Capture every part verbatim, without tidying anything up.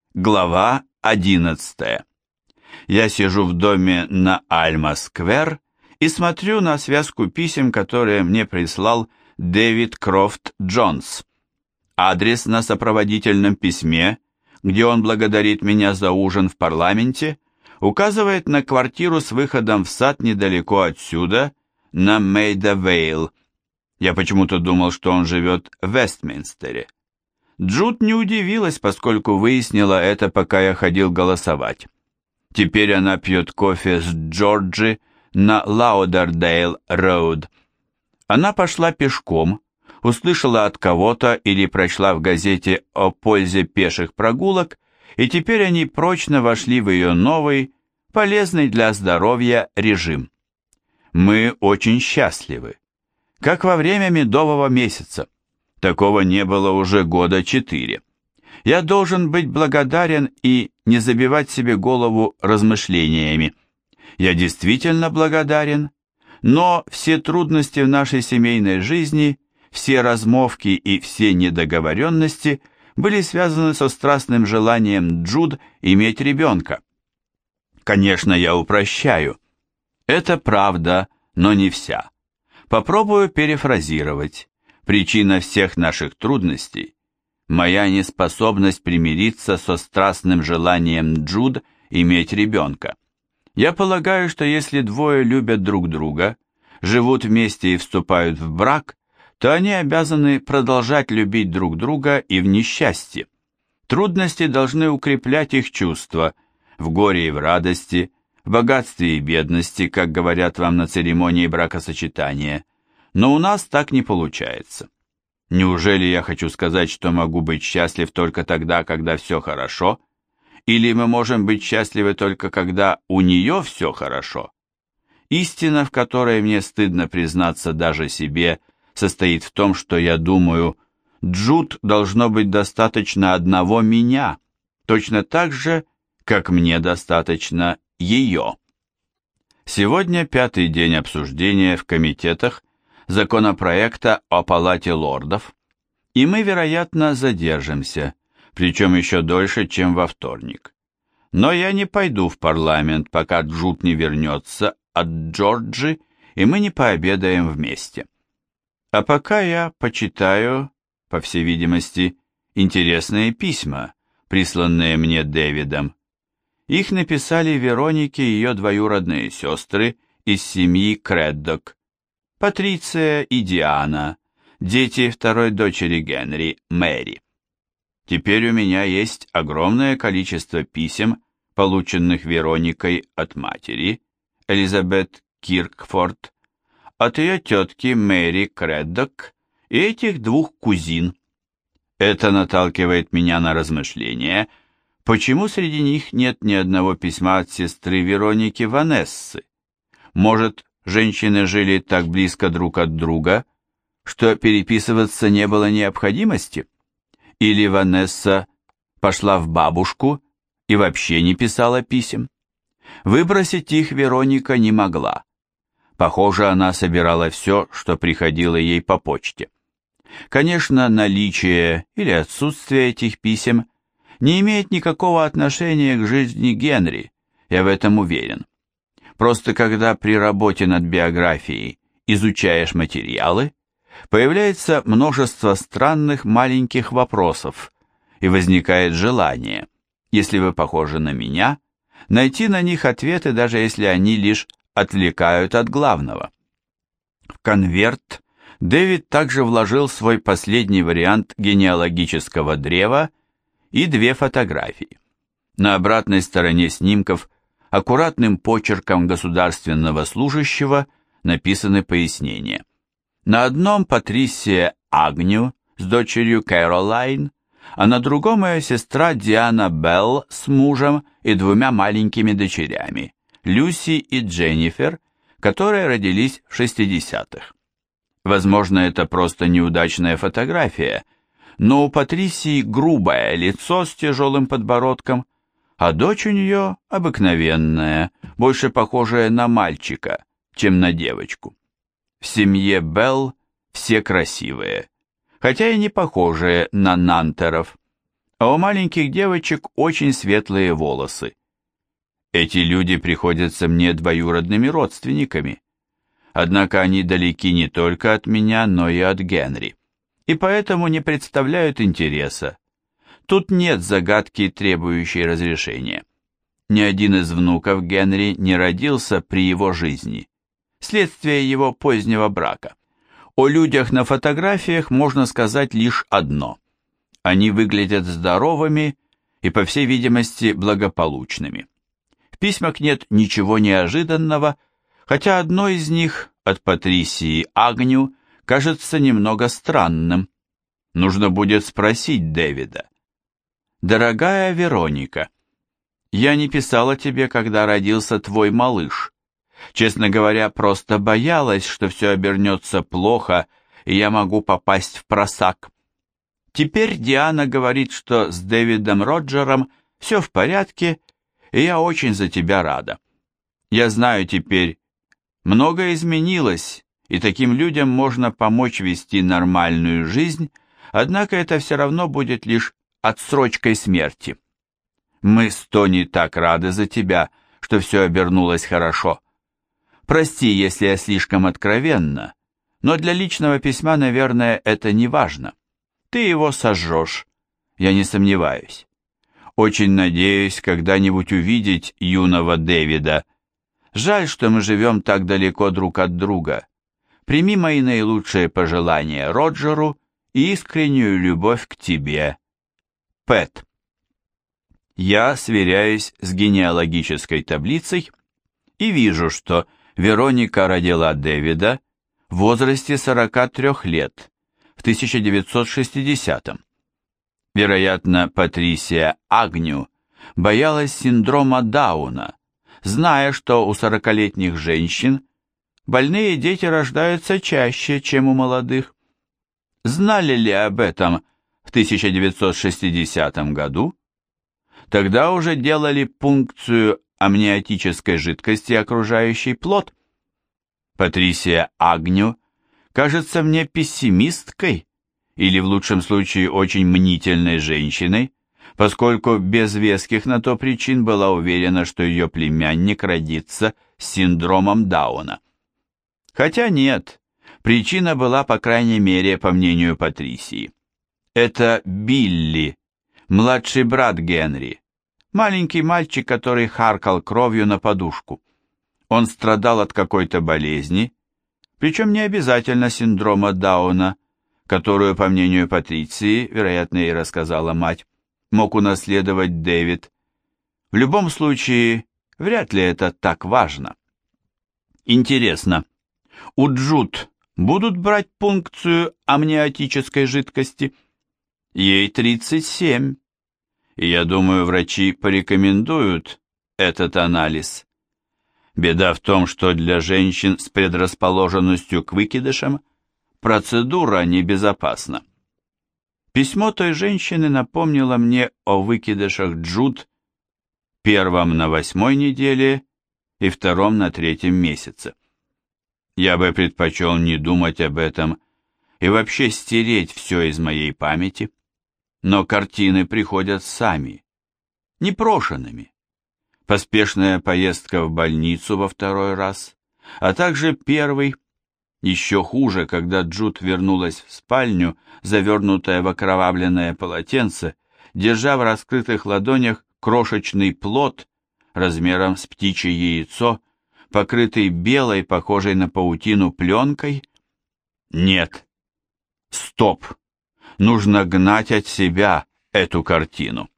Глава одиннадцатая. Я сижу в доме на Альма-сквер и смотрю на связку писем, которые мне прислал Дэвид Крофт Джонс. Адрес на сопроводительном письме, где он благодарит меня за ужин в парламенте, указывает на квартиру с выходом в сад недалеко отсюда, на Мейда-Вейл. Я почему-то думал, что он живет в Вестминстере. Джуд не удивилась, поскольку выяснила это, пока я ходил голосовать. Теперь она пьет кофе с Джорджи на Лаудердейл-роуд. Она пошла пешком, услышала от кого-то или прочла в газете о пользе пеших прогулок, и теперь они прочно вошли в ее новый, полезный для здоровья режим. Мы очень счастливы, как во время медового месяца. Такого не было уже года четыре. Я должен быть благодарен и не забивать себе голову размышлениями. Я действительно благодарен, но все трудности в нашей семейной жизни, все размовки и все недоговоренности были связаны со страстным желанием Джуд иметь ребенка. Конечно, я упрощаю. Это правда, но не вся. Попробую перефразировать. Причина всех наших трудностей – моя неспособность примириться со страстным желанием Джуд иметь ребенка. Я полагаю, что если двое любят друг друга, живут вместе и вступают в брак, то они обязаны продолжать любить друг друга и в несчастье. Трудности должны укреплять их чувства в горе и в радости, в богатстве и бедности, как говорят вам на церемонии бракосочетания. Но у нас так не получается. Неужели я хочу сказать, что могу быть счастлив только тогда, когда все хорошо? Или мы можем быть счастливы только когда у нее все хорошо? Истина, в которой мне стыдно признаться даже себе, состоит в том, что я думаю, Джуд должно быть достаточно одного меня, точно так же, как мне достаточно ее. Сегодня пятый день обсуждения в комитетах законопроекта о Палате лордов, и мы, вероятно, задержимся, причем еще дольше, чем во вторник. Но я не пойду в парламент, пока Джуд не вернется от Джорджи, и мы не пообедаем вместе. А пока я почитаю, по всей видимости, интересные письма, присланные мне Дэвидом. Их написали Веронике ее двоюродные сестры из семьи Креддок, Патриция и Диана, дети второй дочери Генри, Мэри. Теперь у меня есть огромное количество писем, полученных Вероникой от матери, Элизабет Киркфорд, от ее тетки Мэри Креддок и этих двух кузин. Это наталкивает меня на размышления, почему среди них нет ни одного письма от сестры Вероники Ванессы. Может, женщины жили так близко друг от друга, что переписываться не было необходимости? Или Ванесса пошла в бабушку и вообще не писала писем? Выбросить их Вероника не могла. Похоже, она собирала все, что приходило ей по почте. Конечно, наличие или отсутствие этих писем не имеет никакого отношения к жизни Генри, я в этом уверен. Просто когда при работе над биографией изучаешь материалы, появляется множество странных маленьких вопросов, и возникает желание, если вы похожи на меня, найти на них ответы, даже если они лишь отвлекают от главного. В конверт Дэвид также вложил свой последний вариант генеалогического древа и две фотографии. На обратной стороне снимков аккуратным почерком государственного служащего написаны пояснения. На одном Патрисия Агню с дочерью Кэролайн, а на другом ее сестра Диана Белл с мужем и двумя маленькими дочерями, Люси и Дженнифер, которые родились в шестидесятых. Возможно, это просто неудачная фотография, но у Патрисии грубое лицо с тяжелым подбородком, а дочь у нее обыкновенная, больше похожая на мальчика, чем на девочку. В семье Белл все красивые, хотя и не похожие на Нантеров. а у маленьких девочек очень светлые волосы. Эти люди приходятся мне двоюродными родственниками. Однако они далеки не только от меня, но и от Генри, и поэтому не представляют интереса. Тут нет загадки, требующей разрешения. Ни один из внуков Генри не родился при его жизни, следствие его позднего брака. О людях на фотографиях можно сказать лишь одно. Они выглядят здоровыми и, по всей видимости, благополучными. В письмах нет ничего неожиданного, хотя одно из них, от Патрисии Агню, кажется немного странным. Нужно будет спросить Дэвида. «Дорогая Вероника, я не писала тебе, когда родился твой малыш. Честно говоря, просто боялась, что все обернется плохо, и я могу попасть в просак. Теперь Диана говорит, что с Дэвидом Роджером все в порядке, и я очень за тебя рада. Я знаю теперь, многое изменилось, и таким людям можно помочь вести нормальную жизнь, однако это все равно будет лишь отсрочкой смерти. Мы с Тони так рады за тебя, что все обернулось хорошо. Прости, если я слишком откровенна, но для личного письма, наверное, это не важно. Ты его сожжешь, я не сомневаюсь. Очень надеюсь когда-нибудь увидеть юного Дэвида. Жаль, что мы живем так далеко друг от друга. Прими мои наилучшие пожелания Роджеру и искреннюю любовь к тебе. Пэт. Я сверяюсь с генеалогической таблицей и вижу, что Вероника родила Дэвида в возрасте сорока трёх лет, в тысяча девятьсот шестидесятом. Вероятно, Патрисия Агню боялась синдрома Дауна, зная, что у сорокалетних женщин больные дети рождаются чаще, чем у молодых. Знали ли об этом в тысяча девятьсот шестидесятом году? Тогда уже делали пункцию амниотической жидкости, окружающей плод. Патрисия Агню кажется мне пессимисткой или в лучшем случае очень мнительной женщиной, поскольку без веских на то причин была уверена, что ее племянник родится с синдромом Дауна. Хотя нет, причина была, по крайней мере, по мнению Патрисии. Это Билли, младший брат Генри, маленький мальчик, который харкал кровью на подушку. Он страдал от какой-то болезни, причем не обязательно синдрома Дауна, которую, по мнению Патриции, вероятно, и рассказала мать, мог унаследовать Дэвид. В любом случае, вряд ли это так важно. Интересно, у Джуд будут брать пункцию амниотической жидкости? Ей тридцать семь, и я думаю, врачи порекомендуют этот анализ. Беда в том, что для женщин с предрасположенностью к выкидышам процедура небезопасна. Письмо той женщины напомнило мне о выкидышах Джуд, первом на восьмой неделе и втором на третьем месяце. Я бы предпочел не думать об этом и вообще стереть все из моей памяти, но картины приходят сами, непрошенными. Поспешная поездка в больницу во второй раз, а также первый, еще хуже, когда Джуд вернулась в спальню, завернутая в окровавленное полотенце, держа в раскрытых ладонях крошечный плод размером с птичье яйцо, покрытый белой, похожей на паутину, пленкой. Нет. Стоп. Нужно гнать от себя эту картину.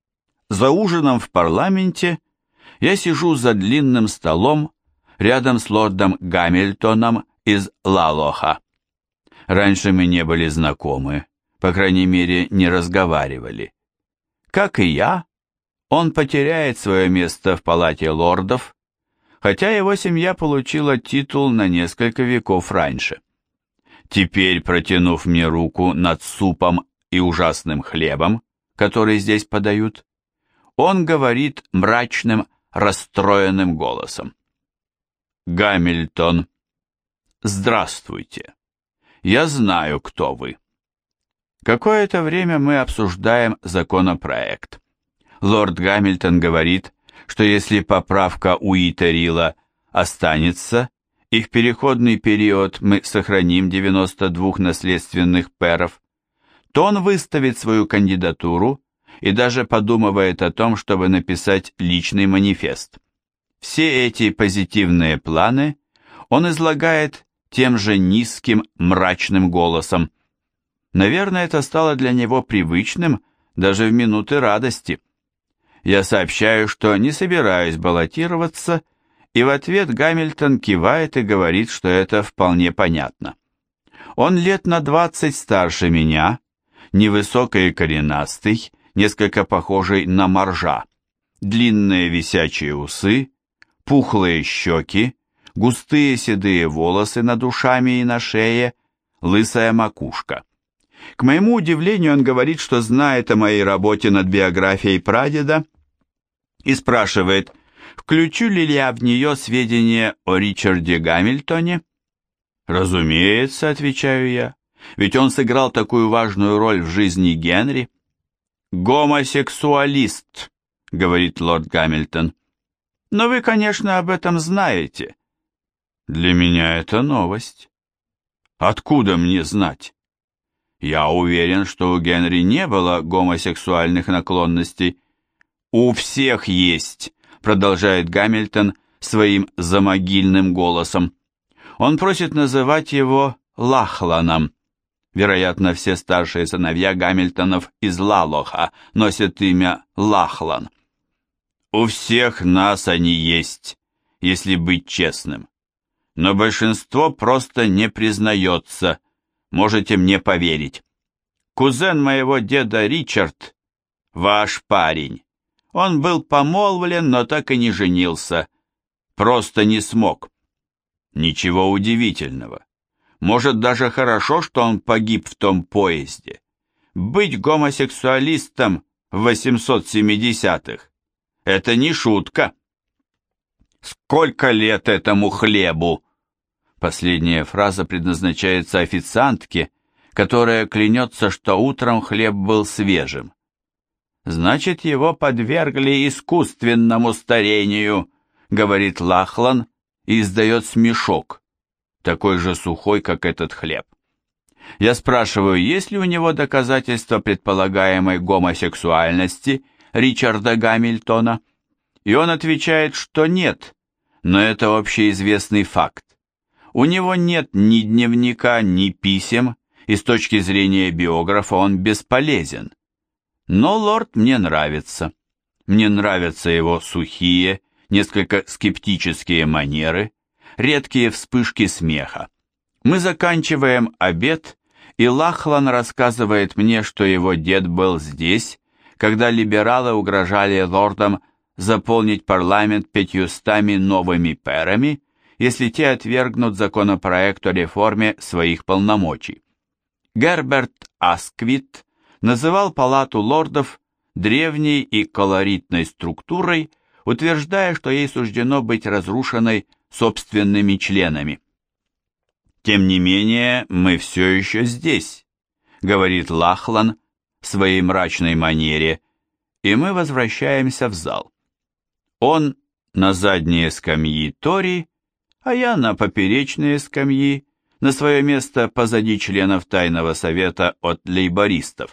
За ужином в парламенте я сижу за длинным столом рядом с лордом Гамильтоном из Лалоха. Раньше мы не были знакомы, по крайней мере, не разговаривали. Как и я, он потеряет свое место в палате лордов, хотя его семья получила титул на несколько веков раньше. Теперь, протянув мне руку над супом и ужасным хлебом, который здесь подают, он говорит мрачным, расстроенным голосом. «Гамильтон, здравствуйте. Я знаю, кто вы. Какое-то время мы обсуждаем законопроект. Лорд Гамильтон говорит, что если поправка Уитерила останется, и в переходный период мы сохраним девяносто двух наследственных пэров, то он выставит свою кандидатуру и даже подумывает о том, чтобы написать личный манифест. Все эти позитивные планы он излагает тем же низким, мрачным голосом. Наверное, это стало для него привычным даже в минуты радости. Я сообщаю, что не собираюсь баллотироваться, и в ответ Гамильтон кивает и говорит, что это вполне понятно. Он лет на двадцать старше меня, невысокий и коренастый, несколько похожий на моржа, длинные висячие усы, пухлые щеки, густые седые волосы над ушами и на шее, лысая макушка. К моему удивлению, он говорит, что знает о моей работе над биографией прадеда и спрашивает, включу ли я в нее сведения о Ричарде Гамильтоне. «Разумеется», — отвечаю я, — «ведь он сыграл такую важную роль в жизни Генри». «Гомосексуалист», — говорит лорд Гамильтон. «Но вы, конечно, об этом знаете». «Для меня это новость». «Откуда мне знать?» «Я уверен, что у Генри не было гомосексуальных наклонностей». «У всех есть», — продолжает Гамильтон своим замогильным голосом. Он просит называть его Лахланом. Вероятно, все старшие сыновья Гамильтонов из Лалоха носят имя Лахлан. «У всех нас они есть, если быть честным. Но большинство просто не признается, можете мне поверить. Кузен моего деда Ричард, ваш парень. Он был помолвлен, но так и не женился. Просто не смог. Ничего удивительного. Может, даже хорошо, что он погиб в том поезде. Быть гомосексуалистом в восемьсот семидесятых – это не шутка. Сколько лет этому хлебу? Последняя фраза предназначается официантке, которая клянется, что утром хлеб был свежим. «Значит, его подвергли искусственному старению», — говорит Лахлан и издает смешок, такой же сухой, как этот хлеб. Я спрашиваю, есть ли у него доказательства предполагаемой гомосексуальности Ричарда Гамильтона, и он отвечает, что нет, но это общеизвестный факт. У него нет ни дневника, ни писем, и с точки зрения биографа он бесполезен. Но лорд мне нравится. Мне нравятся его сухие, несколько скептические манеры, редкие вспышки смеха. Мы заканчиваем обед, и Лахлан рассказывает мне, что его дед был здесь, когда либералы угрожали лордам заполнить парламент пятьюстами новыми пэрами, если те отвергнут законопроект о реформе своих полномочий. Герберт Асквит называл палату лордов древней и колоритной структурой, утверждая, что ей суждено быть разрушенной собственными членами. «Тем не менее, мы все еще здесь», — говорит Лахлан в своей мрачной манере, и мы возвращаемся в зал. Он на задние скамьи Тори, а я на поперечные скамьи, на свое место позади членов Тайного совета от лейбористов.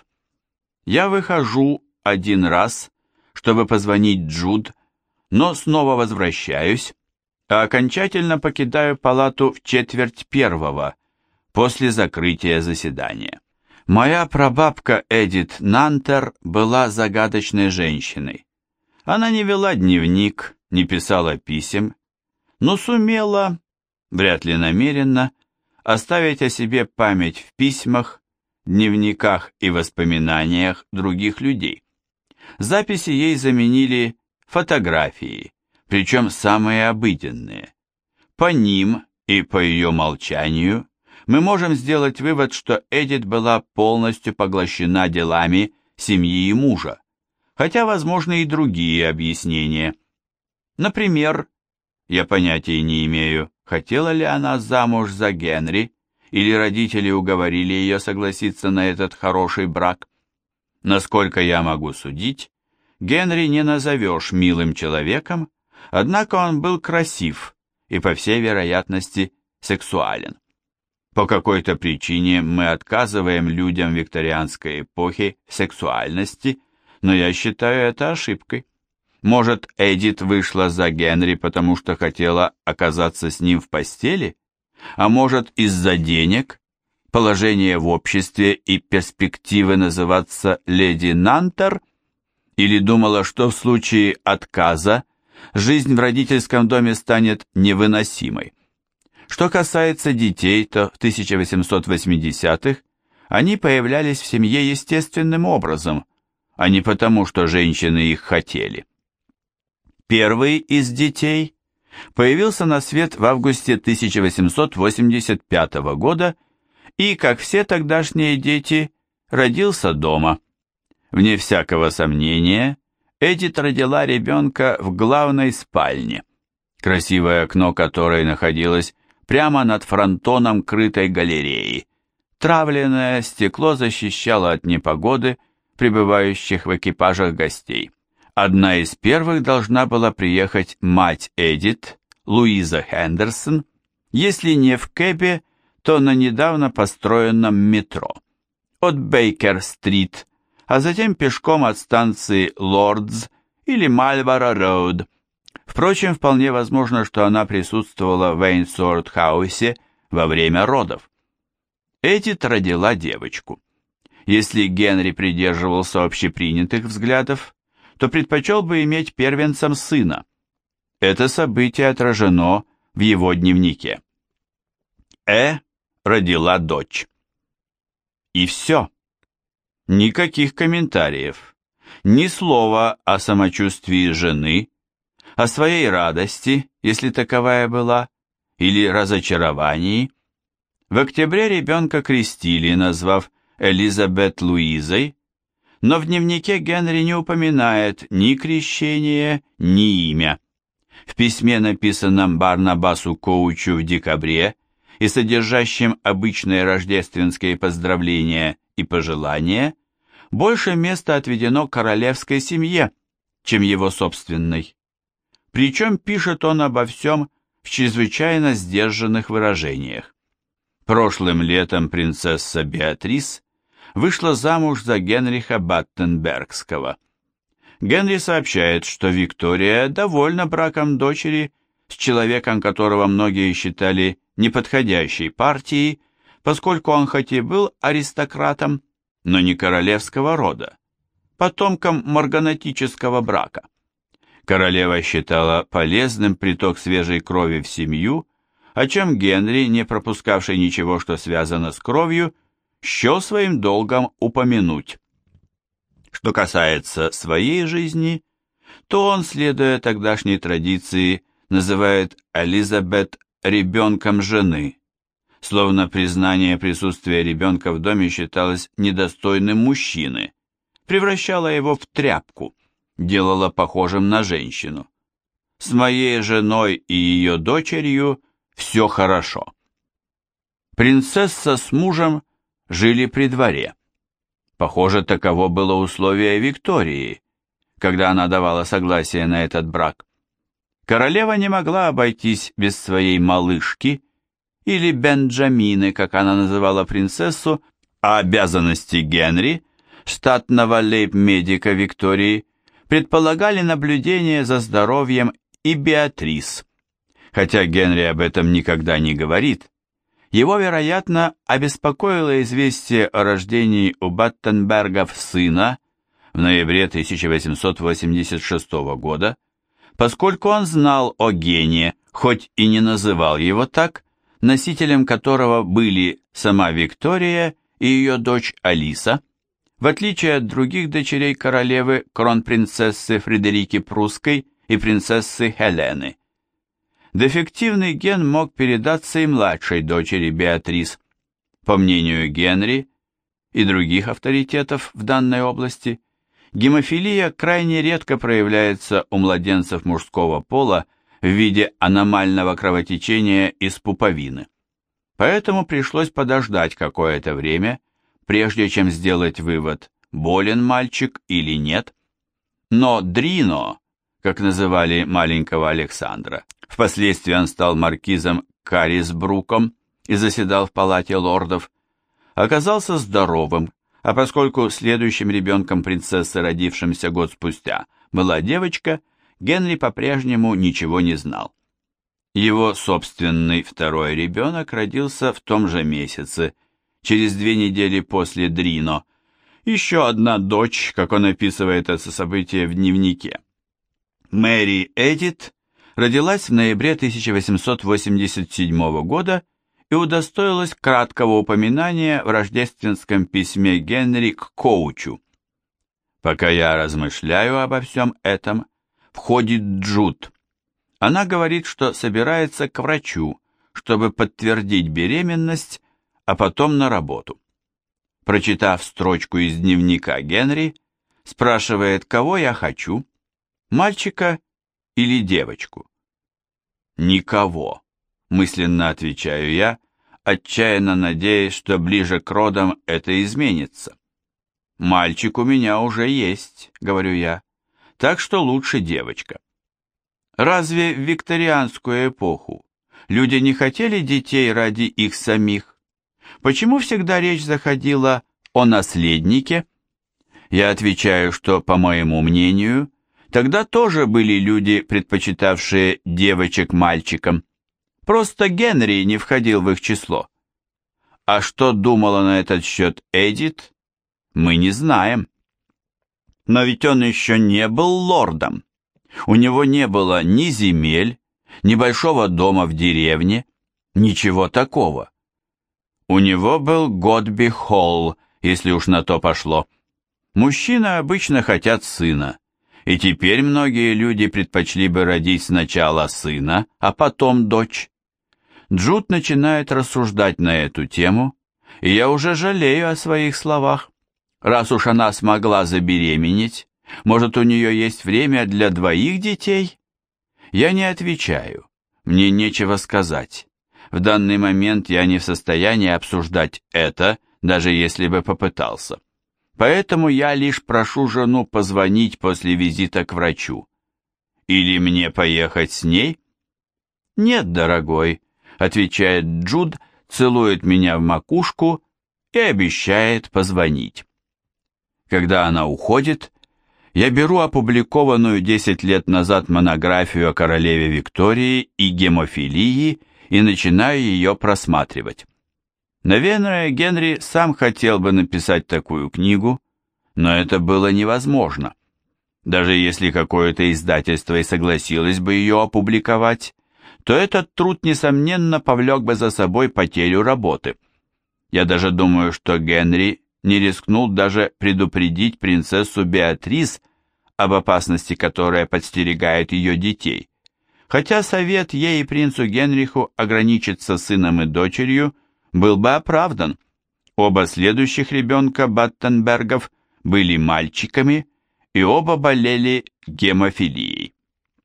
Я выхожу один раз, чтобы позвонить Джуд, но снова возвращаюсь, а окончательно покидаю палату в четверть первого, после закрытия заседания. Моя прабабка Эдит Нантер была загадочной женщиной. Она не вела дневник, не писала писем, но сумела, вряд ли намеренно, оставить о себе память в письмах, дневниках и воспоминаниях других людей. Записи ей заменили фотографии, причем самые обыденные. По ним и по ее молчанию мы можем сделать вывод, что Эдит была полностью поглощена делами семьи и мужа, хотя возможны и другие объяснения. Например, я понятия не имею, хотела ли она замуж за Генри или родители уговорили ее согласиться на этот хороший брак. Насколько я могу судить, Генри не назовешь милым человеком, однако он был красив и, по всей вероятности, сексуален. По какой-то причине мы отказываем людям викторианской эпохи в сексуальности, но я считаю это ошибкой. Может, Эдит вышла за Генри, потому что хотела оказаться с ним в постели? А может, из-за денег, положения в обществе и перспективы называться леди Нантер? Или думала, что в случае отказа жизнь в родительском доме станет невыносимой? Что касается детей, то в тысяча восемьсот восьмидесятых они появлялись в семье естественным образом, а не потому, что женщины их хотели. Первый из детей появился на свет в августе тысяча восемьсот восемьдесят пятого года и, как все тогдашние дети, родился дома. Вне всякого сомнения, Эдит родила ребенка в главной спальне, красивое окно которой находилось прямо над фронтоном крытой галереи. Травленное стекло защищало от непогоды прибывающих в экипажах гостей. Одна из первых должна была приехать мать Эдит, Луиза Хендерсон, если не в кэбе, то на недавно построенном метро. От Бейкер-стрит, а затем пешком от станции Лордс или Мальборо-роуд. Впрочем, вполне возможно, что она присутствовала в Эйнсворт-хаусе во время родов. Эдит родила девочку. Если Генри придерживался общепринятых взглядов, то предпочел бы иметь первенцем сына. Это событие отражено в его дневнике. Э родила дочь. И все. Никаких комментариев, ни слова о самочувствии жены, о своей радости, если таковая была, или разочаровании. В октябре ребенка крестили, назвав Элизабет Луизой, но в дневнике Генри не упоминает ни крещение, ни имя. В письме, написанном Барнабасу Коучу в декабре и содержащем обычные рождественские поздравления и пожелания, больше места отведено королевской семье, чем его собственной. Причем пишет он обо всем в чрезвычайно сдержанных выражениях. Прошлым летом принцесса Беатрис вышла замуж за Генриха Баттенбергского. Генри сообщает, что Виктория довольна браком дочери с человеком, которого многие считали неподходящей партией, поскольку он хоть и был аристократом, но не королевского рода, потомком морганатического брака. Королева считала полезным приток свежей крови в семью, о чем Генри, не пропускавший ничего, что связано с кровью, счел своим долгом упомянуть. Что касается своей жизни, то он, следуя тогдашней традиции, называет Элизабет ребенком жены, словно признание присутствия ребенка в доме считалось недостойным мужчины, превращало его в тряпку, делало похожим на женщину. С моей женой и ее дочерью все хорошо. Принцесса с мужем жили при дворе. Похоже, таково было условие Виктории, когда она давала согласие на этот брак. Королева не могла обойтись без своей малышки, или Бенджамины, как она называла принцессу, а обязанности Генри, штатного лейб-медика Виктории, предполагали наблюдение за здоровьем и Беатрис. Хотя Генри об этом никогда не говорит, его, вероятно, обеспокоило известие о рождении у Баттенбергов сына в ноябре тысяча восемьсот восемьдесят шестого года, поскольку он знал о Гене, хоть и не называл его так, носителем которого были сама Виктория и ее дочь Алиса, в отличие от других дочерей королевы, кронпринцессы Фредерики Прусской и принцессы Хелены. Дефективный ген мог передаться и младшей дочери Беатрис. По мнению Генри и других авторитетов в данной области, гемофилия крайне редко проявляется у младенцев мужского пола в виде аномального кровотечения из пуповины. Поэтому пришлось подождать какое-то время, прежде чем сделать вывод, болен мальчик или нет. Но Дрино, как называли маленького Александра, впоследствии он стал маркизом Каррисбруком и заседал в палате лордов, оказался здоровым, а поскольку следующим ребенком принцессы, родившимся год спустя, была девочка, Генри по-прежнему ничего не знал. Его собственный второй ребенок родился в том же месяце, через две недели после Дрино. Еще одна дочь, как он описывает это событие в дневнике. Мэри Эдит родилась в ноябре тысяча восемьсот восемьдесят седьмого года и удостоилась краткого упоминания в рождественском письме Генри к Коучу. Пока я размышляю обо всем этом, входит Джуд. Она говорит, что собирается к врачу, чтобы подтвердить беременность, а потом на работу. Прочитав строчку из дневника Генри, спрашивает, кого я хочу, мальчика или девочку. «Никого», — мысленно отвечаю я, отчаянно надеясь, что ближе к родам это изменится. «Мальчик у меня уже есть», — говорю я, — «так что лучше девочка». Разве в викторианскую эпоху люди не хотели детей ради их самих? Почему всегда речь заходила о наследнике? Я отвечаю, что, по моему мнению, тогда тоже были люди, предпочитавшие девочек мальчикам. Просто Генри не входил в их число. А что думала на этот счет Эдит, мы не знаем. Но ведь он еще не был лордом. У него не было ни земель, ни большого дома в деревне, ничего такого. У него был Годби Холл, если уж на то пошло. Мужчины обычно хотят сына, и теперь многие люди предпочли бы родить сначала сына, а потом дочь. Джуд начинает рассуждать на эту тему, и я уже жалею о своих словах. Раз уж она смогла забеременеть, может, у нее есть время для двоих детей? Я не отвечаю, мне нечего сказать. В данный момент я не в состоянии обсуждать это, даже если бы попытался. Поэтому я лишь прошу жену позвонить после визита к врачу. Или мне поехать с ней? Нет, дорогой, отвечает Джуд, целует меня в макушку и обещает позвонить. Когда она уходит, я беру опубликованную десять лет назад монографию о королеве Виктории и гемофилии и начинаю ее просматривать. Наверное, Генри сам хотел бы написать такую книгу, но это было невозможно. Даже если какое-то издательство и согласилось бы ее опубликовать, то этот труд, несомненно, повлек бы за собой потерю работы. Я даже думаю, что Генри не рискнул даже предупредить принцессу Беатрис об опасности, которая подстерегает ее детей. Хотя совет ей и принцу Генриху ограничиться сыном и дочерью был бы оправдан. Оба следующих ребенка Баттенбергов были мальчиками, и оба болели гемофилией.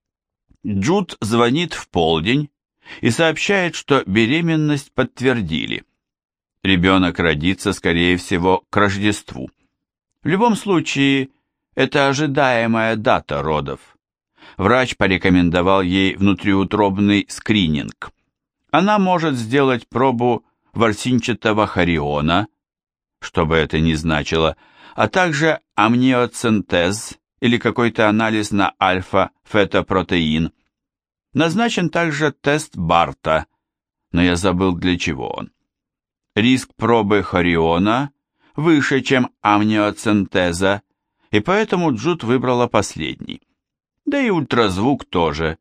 Джуд звонит в полдень и сообщает, что беременность подтвердили. Ребенок родится, скорее всего, к Рождеству. В любом случае, это ожидаемая дата родов. Врач порекомендовал ей внутриутробный скрининг. Она может сделать пробу ворсинчатого хориона, что бы это ни значило, а также амниоцентез или какой-то анализ на альфа-фетопротеин. Назначен также тест Барта, но я забыл, для чего он. Риск пробы хориона выше, чем амниоцентеза, и поэтому Джуд выбрала последний. Да и ультразвук тоже.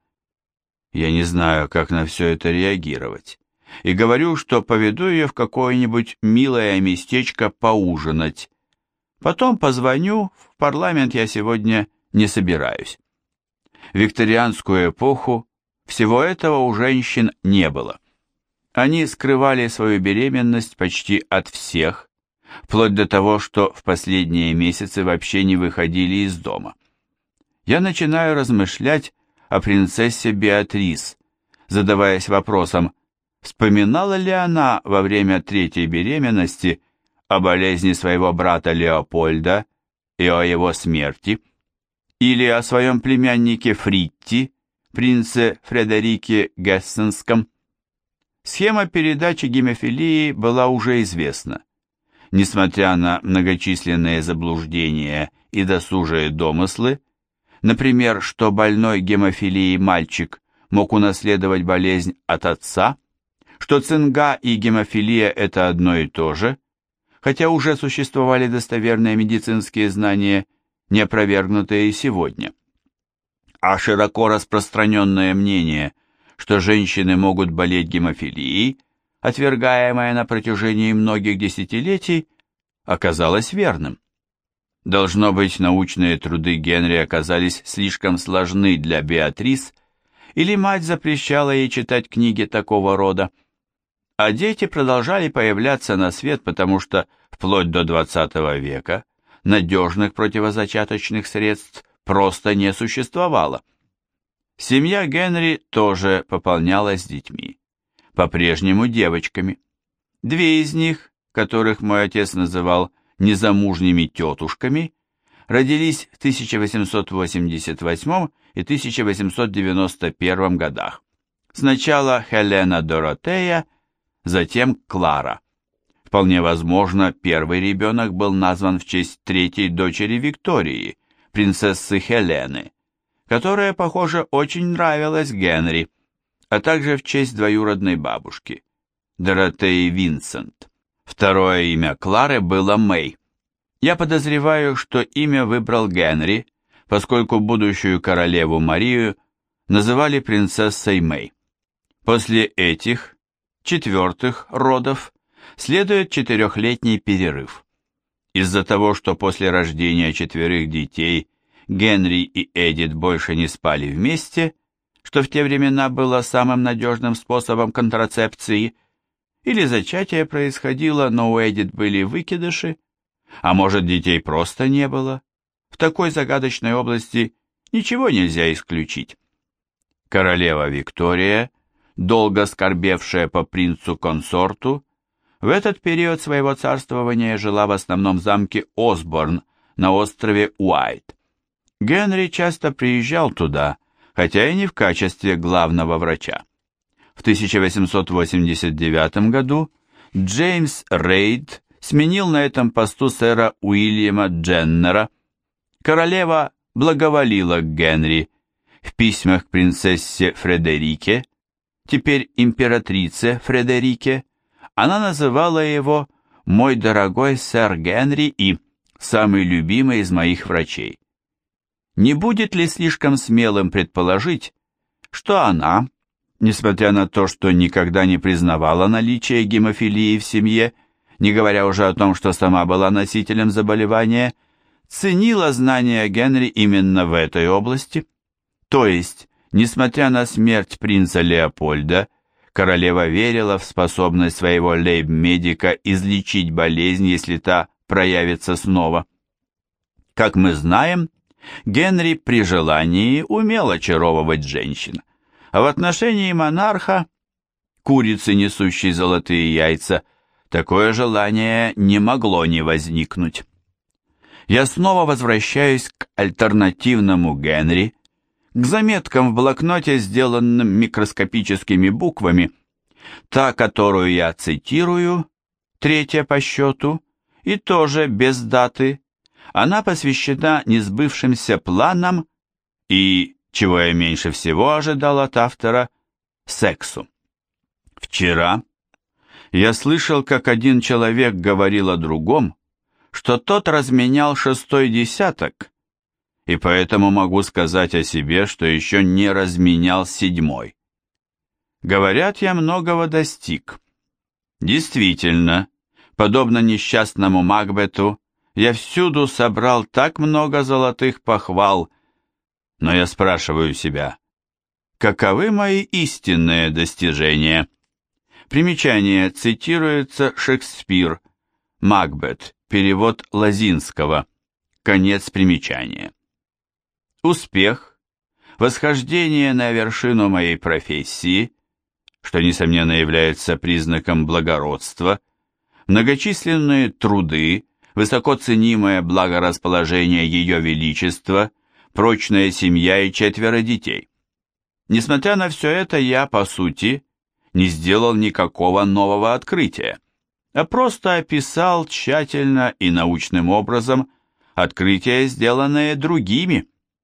Я не знаю, как на все это реагировать, и говорю, что поведу ее в какое-нибудь милое местечко поужинать. Потом позвоню, в парламент я сегодня не собираюсь. В викторианскую эпоху всего этого у женщин не было. Они скрывали свою беременность почти от всех, вплоть до того, что в последние месяцы вообще не выходили из дома. Я начинаю размышлять о принцессе Беатрис, задаваясь вопросом, Вспоминала ли она во время третьей беременности о болезни своего брата Леопольда и о его смерти, или о своем племяннике Фритти, принце Фредерике Гессенском? Схема передачи гемофилии была уже известна. Несмотря на многочисленные заблуждения и досужие домыслы, например, что больной гемофилией мальчик мог унаследовать болезнь от отца, что цинга и гемофилия – это одно и то же, хотя уже существовали достоверные медицинские знания, не опровергнутые и сегодня. А широко распространенное мнение, что женщины могут болеть гемофилией, отвергаемое на протяжении многих десятилетий, оказалось верным. Должно быть, научные труды Генри оказались слишком сложны для Беатрис, или мать запрещала ей читать книги такого рода. А дети продолжали появляться на свет, потому что вплоть до двадцатого века надежных противозачаточных средств просто не существовало. Семья Генри тоже пополнялась детьми, по-прежнему девочками. Две из них, которых мой отец называл незамужними тетушками, родились в тысяча восемьсот восемьдесят восьмом и тысяча восемьсот девяносто первом годах. Сначала Хелена Доротея, затем Клара. Вполне возможно, первый ребенок был назван в честь третьей дочери Виктории, принцессы Хелены, которая, похоже, очень нравилась Генри, а также в честь двоюродной бабушки, Доротеи Винсент. Второе имя Клары было Мэй. Я подозреваю, что имя выбрал Генри, поскольку будущую королеву Марию называли принцессой Мэй. После этих, четвертых родов, следует четырехлетний перерыв. Из-за того, что после рождения четверых детей Генри и Эдит больше не спали вместе, что в те времена было самым надежным способом контрацепции, или зачатие происходило, но у Эдит были выкидыши, а может, детей просто не было, в такой загадочной области ничего нельзя исключить. Королева Виктория, долго скорбевшая по принцу-консорту, в этот период своего царствования жила в основном замке Осборн на острове Уайт. Генри часто приезжал туда, хотя и не в качестве главного врача. В тысяча восемьсот восемьдесят девятом году Джеймс Рейд сменил на этом посту сэра Уильяма Дженнера. Королева благоволила к Генри. В письмах к принцессе Фредерике, теперь императрице Фредерике, она называла его «мой дорогой сэр Генри» и «самый любимый из моих врачей». Не будет ли слишком смелым предположить, что она, несмотря на то, что никогда не признавала наличие гемофилии в семье, не говоря уже о том, что сама была носителем заболевания, ценила знания Генри именно в этой области? То есть, несмотря на смерть принца Леопольда, королева верила в способность своего лейб-медика излечить болезнь, если та проявится снова. Как мы знаем, Генри при желании умел очаровывать женщин, а в отношении монарха, курицы, несущей золотые яйца, такое желание не могло не возникнуть. Я снова возвращаюсь к альтернативному Генри, к заметкам в блокноте, сделанным микроскопическими буквами, та, которую я цитирую, третья по счету, и тоже без даты, она посвящена несбывшимся планам и, чего я меньше всего ожидал от автора, сексу. Вчера я слышал, как один человек говорил о другом, что тот разменял шестой десяток, и поэтому могу сказать о себе, что еще не разменял седьмой. Говорят, я многого достиг. Действительно, подобно несчастному Макбету, я всюду собрал так много золотых похвал, но я спрашиваю себя, каковы мои истинные достижения? Примечание: цитируется Шекспир, Макбет, перевод Лозинского, конец примечания. Успех, восхождение на вершину моей профессии, что, несомненно, является признаком благородства, многочисленные труды, высоко ценимое благорасположение Ее Величества, прочная семья и четверо детей. Несмотря на все это, я, по сути, не сделал никакого нового открытия, а просто описал тщательно и научным образом открытия, сделанные другими.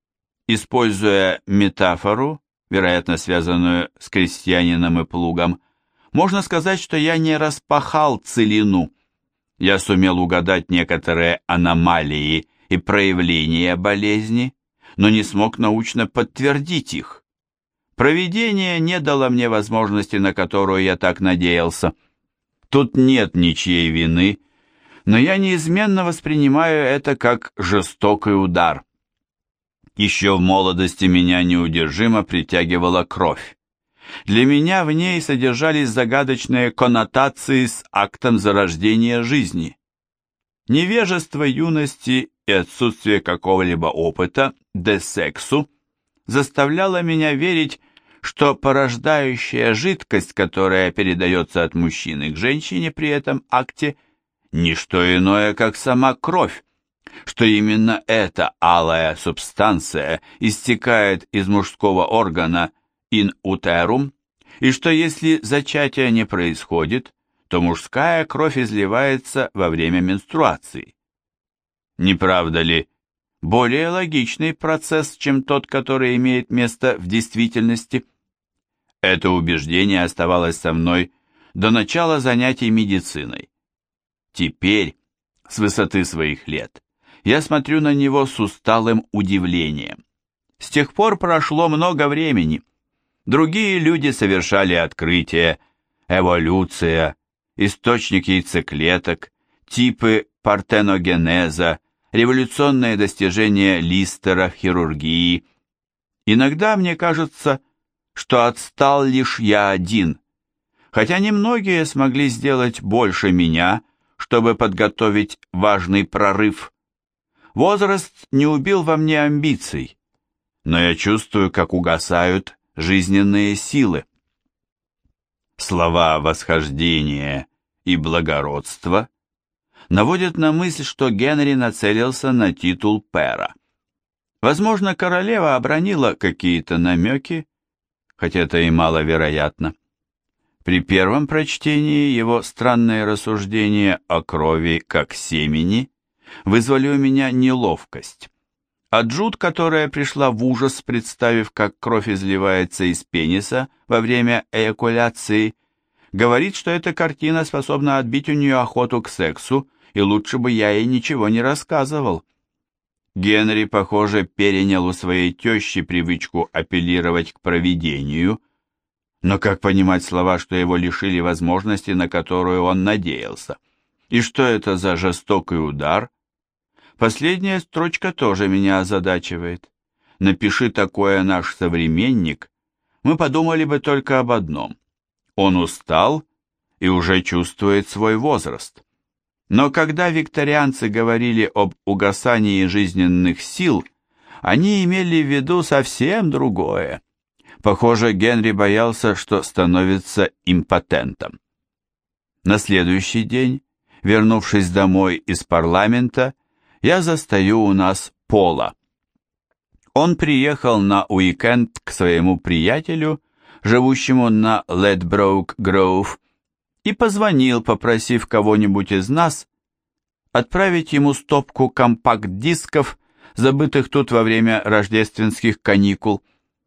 Используя метафору, вероятно, связанную с крестьянином и плугом, можно сказать, что я не распахал целину. Я сумел угадать некоторые аномалии и проявления болезни, но не смог научно подтвердить их. Провидение не дало мне возможности, на которую я так надеялся. Тут нет ничьей вины, но я неизменно воспринимаю это как жестокий удар. Еще в молодости меня неудержимо притягивала кровь. Для меня в ней содержались загадочные коннотации с актом зарождения жизни. Невежество юности и отсутствие какого-либо опыта де сексу заставляло меня верить, что порождающая жидкость, которая передается от мужчины к женщине при этом акте, не что иное, как сама кровь, что именно эта алая субстанция истекает из мужского органа in uterum, и что если зачатие не происходит, то мужская кровь изливается во время менструации. Не правда ли, более логичный процесс, чем тот, который имеет место в действительности? Это убеждение оставалось со мной до начала занятий медициной. Теперь, с высоты своих лет, я смотрю на него с усталым удивлением. С тех пор прошло много времени. Другие люди совершали открытия, эволюция, источник яйцеклеток, типы партеногенеза, революционные достижения Листера в хирургии. Иногда мне кажется, что отстал лишь я один, хотя немногие смогли сделать больше меня, чтобы подготовить важный прорыв. Возраст не убил во мне амбиций, но я чувствую, как угасают жизненные силы. Слова восхождения и благородства наводят на мысль, что Генри нацелился на титул пэра. Возможно, королева обронила какие-то намеки, хотя это и маловероятно. При первом прочтении его странные рассуждения о крови как семени вызвали у меня неловкость. А Джуд, которая пришла в ужас, представив, как кровь изливается из пениса во время эякуляции, говорит, что эта картина способна отбить у нее охоту к сексу, и лучше бы я ей ничего не рассказывал. Генри, похоже, перенял у своей тещи привычку апеллировать к провидению, но как понимать слова, что его лишили возможности, на которую он надеялся? И что это за жестокий удар? Последняя строчка тоже меня озадачивает. Напиши такое наш современник, мы подумали бы только об одном. Он устал и уже чувствует свой возраст. Но когда викторианцы говорили об угасании жизненных сил, они имели в виду совсем другое. Похоже, Генри боялся, что становится импотентом. На следующий день, вернувшись домой из парламента, я застаю у нас Пола. Он приехал на уикенд к своему приятелю, живущему на Ледброук-Гроув, и позвонил, попросив кого-нибудь из нас отправить ему стопку компакт-дисков, забытых тут во время рождественских каникул.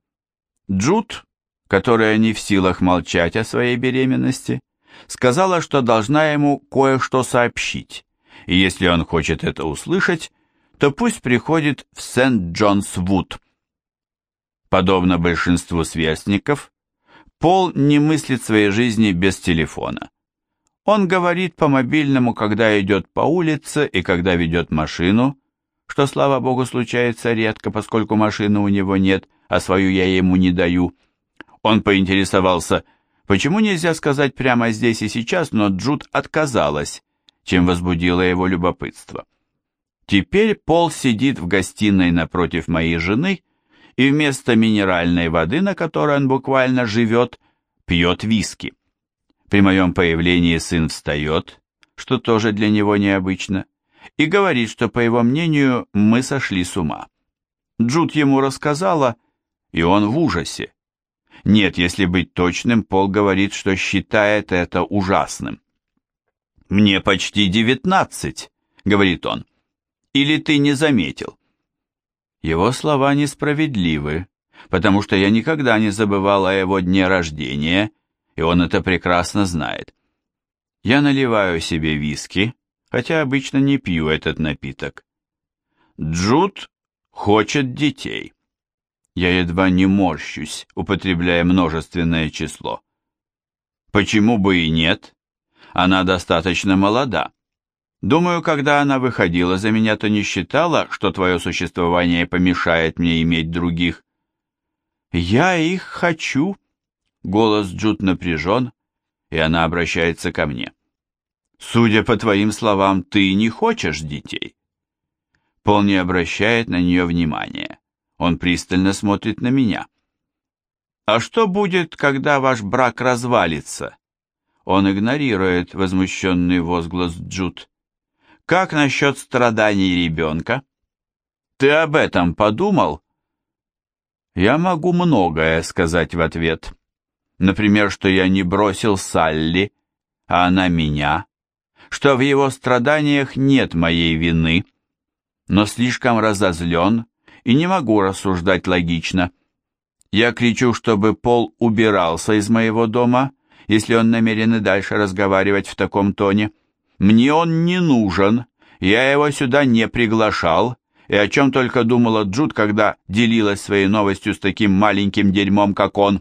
Джуд, которая не в силах молчать о своей беременности, сказала, что должна ему кое-что сообщить, и если он хочет это услышать, то пусть приходит в Сент-Джонс-Вуд. Подобно большинству сверстников, Пол не мыслит своей жизни без телефона. Он говорит по мобильному, когда идет по улице и когда ведет машину, что, слава богу, случается редко, поскольку машины у него нет, а свою я ему не даю. Он поинтересовался, почему нельзя сказать прямо здесь и сейчас, но Джуд отказалась, чем возбудило его любопытство. Теперь Пол сидит в гостиной напротив моей жены и вместо минеральной воды, на которой он буквально живет, пьет виски. При моем появлении сын встает, что тоже для него необычно, и говорит, что, по его мнению, мы сошли с ума. Джуд ему рассказала, и он в ужасе. Нет, если быть точным, Пол говорит, что считает это ужасным. «Мне почти девятнадцать», — говорит он. «Или ты не заметил?» Его слова несправедливы, потому что я никогда не забывал о его дне рождения, и он это прекрасно знает. Я наливаю себе виски, хотя обычно не пью этот напиток. Джуд хочет детей. Я едва не морщусь, употребляя множественное число. Почему бы и нет? Она достаточно молода. Думаю, когда она выходила за меня, то не считала, что твое существование помешает мне иметь других. Я их хочу. Голос Джуд напряжен, и она обращается ко мне. Судя по твоим словам, ты не хочешь детей. Пол не обращает на нее внимания. Он пристально смотрит на меня. «А что будет, когда ваш брак развалится?» Он игнорирует возмущенный возглас Джуд. «Как насчет страданий ребенка? Ты об этом подумал?» Я могу многое сказать в ответ. Например, что я не бросил Салли, а она меня, что в его страданиях нет моей вины, но слишком разозлен, и не могу рассуждать логично. Я кричу, чтобы Пол убирался из моего дома, если он намерен и дальше разговаривать в таком тоне. Мне он не нужен, я его сюда не приглашал, и о чем только думала Джуд, когда делилась своей новостью с таким маленьким дерьмом, как он.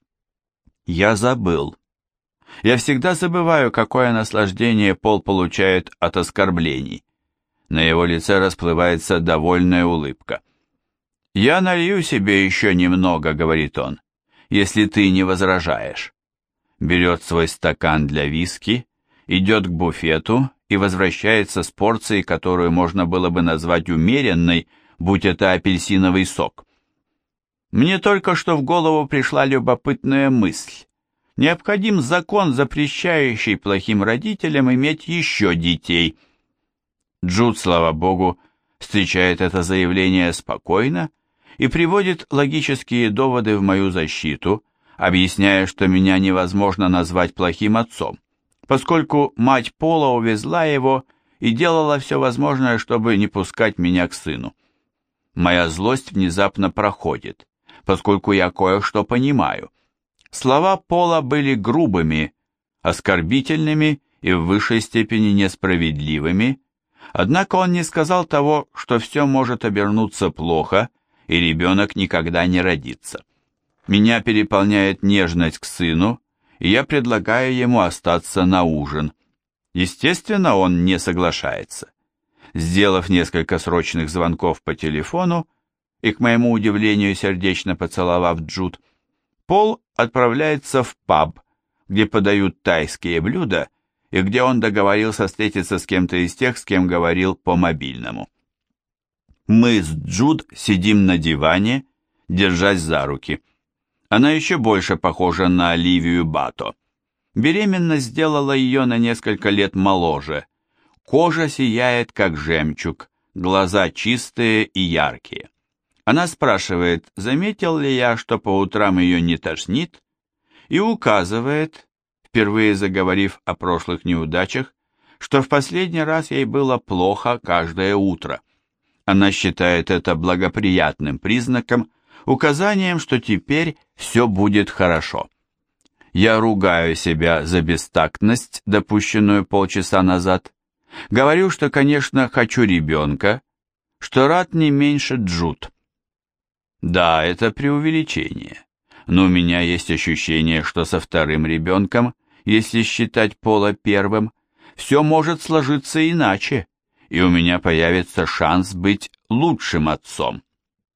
Я забыл. Я всегда забываю, какое наслаждение Пол получает от оскорблений. На его лице расплывается довольная улыбка. «Я налью себе еще немного», — говорит он, — «если ты не возражаешь». Берет свой стакан для виски, идет к буфету и возвращается с порцией, которую можно было бы назвать умеренной, будь это апельсиновый сок. Мне только что в голову пришла любопытная мысль. Необходим закон, запрещающий плохим родителям иметь еще детей. Джуд, слава богу, встречает это заявление спокойно и приводит логические доводы в мою защиту, объясняя, что меня невозможно назвать плохим отцом, поскольку мать Пола увезла его и делала все возможное, чтобы не пускать меня к сыну. Моя злость внезапно проходит, поскольку я кое-что понимаю. Слова Пола были грубыми, оскорбительными и в высшей степени несправедливыми, однако он не сказал того, что все может обернуться плохо, и ребенок никогда не родится. Меня переполняет нежность к сыну, и я предлагаю ему остаться на ужин. Естественно, он не соглашается. Сделав несколько срочных звонков по телефону и, к моему удивлению, сердечно поцеловав Джуд, Пол отправляется в паб, где подают тайские блюда, и где он договорился встретиться с кем-то из тех, с кем говорил по мобильному. Мы с Джуд сидим на диване, держась за руки. Она еще больше похожа на Оливию Бато. Беременность сделала ее на несколько лет моложе. Кожа сияет, как жемчуг, глаза чистые и яркие. Она спрашивает, заметил ли я, что по утрам ее не тошнит, и указывает, впервые заговорив о прошлых неудачах, что в последний раз ей было плохо каждое утро. Она считает это благоприятным признаком, указанием, что теперь все будет хорошо. Я ругаю себя за бестактность, допущенную полчаса назад. Говорю, что, конечно, хочу ребенка, что рад не меньше Джуд. Да, это преувеличение, но у меня есть ощущение, что со вторым ребенком, если считать Пола первым, все может сложиться иначе, и у меня появится шанс быть лучшим отцом.